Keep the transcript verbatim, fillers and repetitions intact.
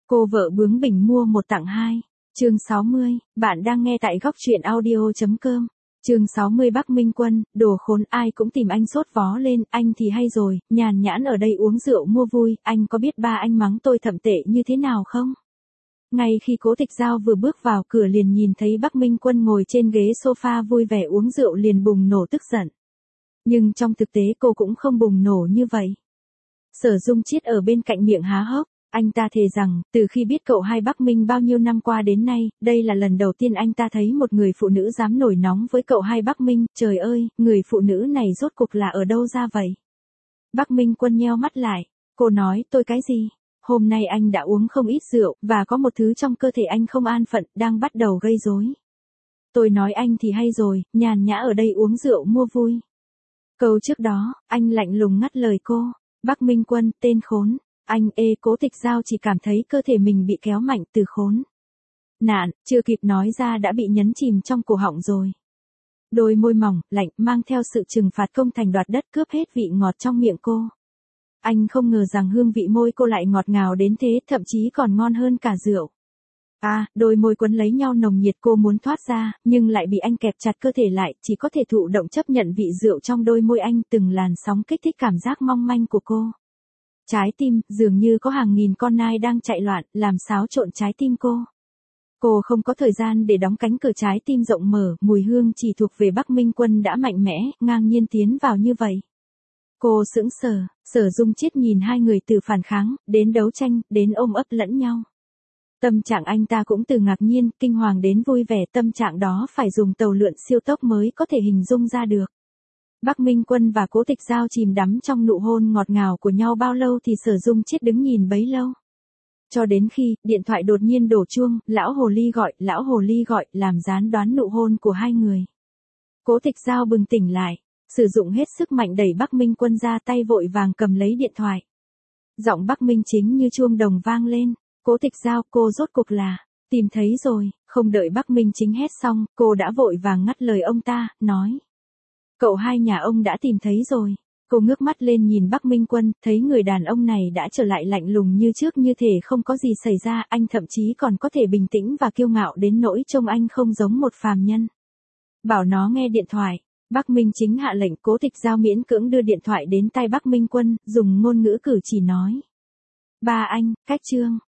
Cô vợ bướng bỉnh mua một tặng hai. Chương sáu mươi, bạn đang nghe tại góc truyện audio chấm com. Chương sáu mươi Bắc Minh Quân, đồ khốn, ai cũng tìm anh sốt vó lên, anh thì hay rồi, nhàn nhãn ở đây uống rượu mua vui, anh có biết ba anh mắng tôi thậm tệ như thế nào không? Ngay khi Cố Tịch Giao vừa bước vào cửa liền nhìn thấy Bắc Minh Quân ngồi trên ghế sofa vui vẻ uống rượu liền bùng nổ tức giận. Nhưng trong thực tế cô cũng không bùng nổ như vậy. Sở Dung Chiết ở bên cạnh miệng há hốc. Anh ta thề rằng, từ khi biết cậu hai Bắc Minh bao nhiêu năm qua đến nay, đây là lần đầu tiên anh ta thấy một người phụ nữ dám nổi nóng với cậu hai Bắc Minh, trời ơi, người phụ nữ này rốt cuộc là ở đâu ra vậy? Bắc Minh Quân nheo mắt lại, cô nói, tôi cái gì? Hôm nay anh đã uống không ít rượu, và có một thứ trong cơ thể anh không an phận, đang bắt đầu gây rối. Tôi nói anh thì hay rồi, nhàn nhã ở đây uống rượu mua vui. Câu trước đó, anh lạnh lùng ngắt lời cô, Bắc Minh Quân, tên khốn. Anh ê Cố Tịch Giao chỉ cảm thấy cơ thể mình bị kéo mạnh từ khốn. Nạn, chưa kịp nói ra đã bị nhấn chìm trong cổ họng rồi. Đôi môi mỏng, lạnh, mang theo sự trừng phạt công thành đoạt đất cướp hết vị ngọt trong miệng cô. Anh không ngờ rằng hương vị môi cô lại ngọt ngào đến thế, thậm chí còn ngon hơn cả rượu. À, đôi môi quấn lấy nhau nồng nhiệt cô muốn thoát ra, nhưng lại bị anh kẹp chặt cơ thể lại, chỉ có thể thụ động chấp nhận vị rượu trong đôi môi anh, từng làn sóng kích thích cảm giác mong manh của cô. Trái tim, dường như có hàng nghìn con nai đang chạy loạn, làm xáo trộn trái tim cô. Cô không có thời gian để đóng cánh cửa trái tim rộng mở, mùi hương chỉ thuộc về Bắc Minh Quân đã mạnh mẽ, ngang nhiên tiến vào như vậy. Cô sững sờ, Sở Dung Chiết nhìn hai người từ phản kháng, đến đấu tranh, đến ôm ấp lẫn nhau. Tâm trạng anh ta cũng từ ngạc nhiên, kinh hoàng đến vui vẻ, tâm trạng đó phải dùng tàu lượn siêu tốc mới có thể hình dung ra được. Bắc Minh Quân và Cố Tịch Giao chìm đắm trong nụ hôn ngọt ngào của nhau bao lâu thì Sở Dung Chiết đứng nhìn bấy lâu. Cho đến khi, điện thoại đột nhiên đổ chuông, lão hồ ly gọi, lão hồ ly gọi, làm gián đoán nụ hôn của hai người. Cố Tịch Giao bừng tỉnh lại, sử dụng hết sức mạnh đẩy Bắc Minh Quân ra, tay vội vàng cầm lấy điện thoại. Giọng Bắc Minh Chính như chuông đồng vang lên, Cố Tịch Giao, cô rốt cuộc là, tìm thấy rồi, không đợi Bắc Minh Chính hét xong, cô đã vội vàng ngắt lời ông ta, nói. Cậu hai nhà ông đã tìm thấy rồi. Cô ngước mắt lên nhìn Bắc Minh Quân, thấy người đàn ông này đã trở lại lạnh lùng như trước, như thể không có gì xảy ra, anh thậm chí còn có thể bình tĩnh và kiêu ngạo đến nỗi trông anh không giống một phàm nhân. Bảo nó nghe điện thoại, Bắc Minh Chính hạ lệnh. Cố Tịch Giao miễn cưỡng đưa điện thoại đến tay Bắc Minh Quân, dùng ngôn ngữ cử chỉ nói. Ba anh, cách chương.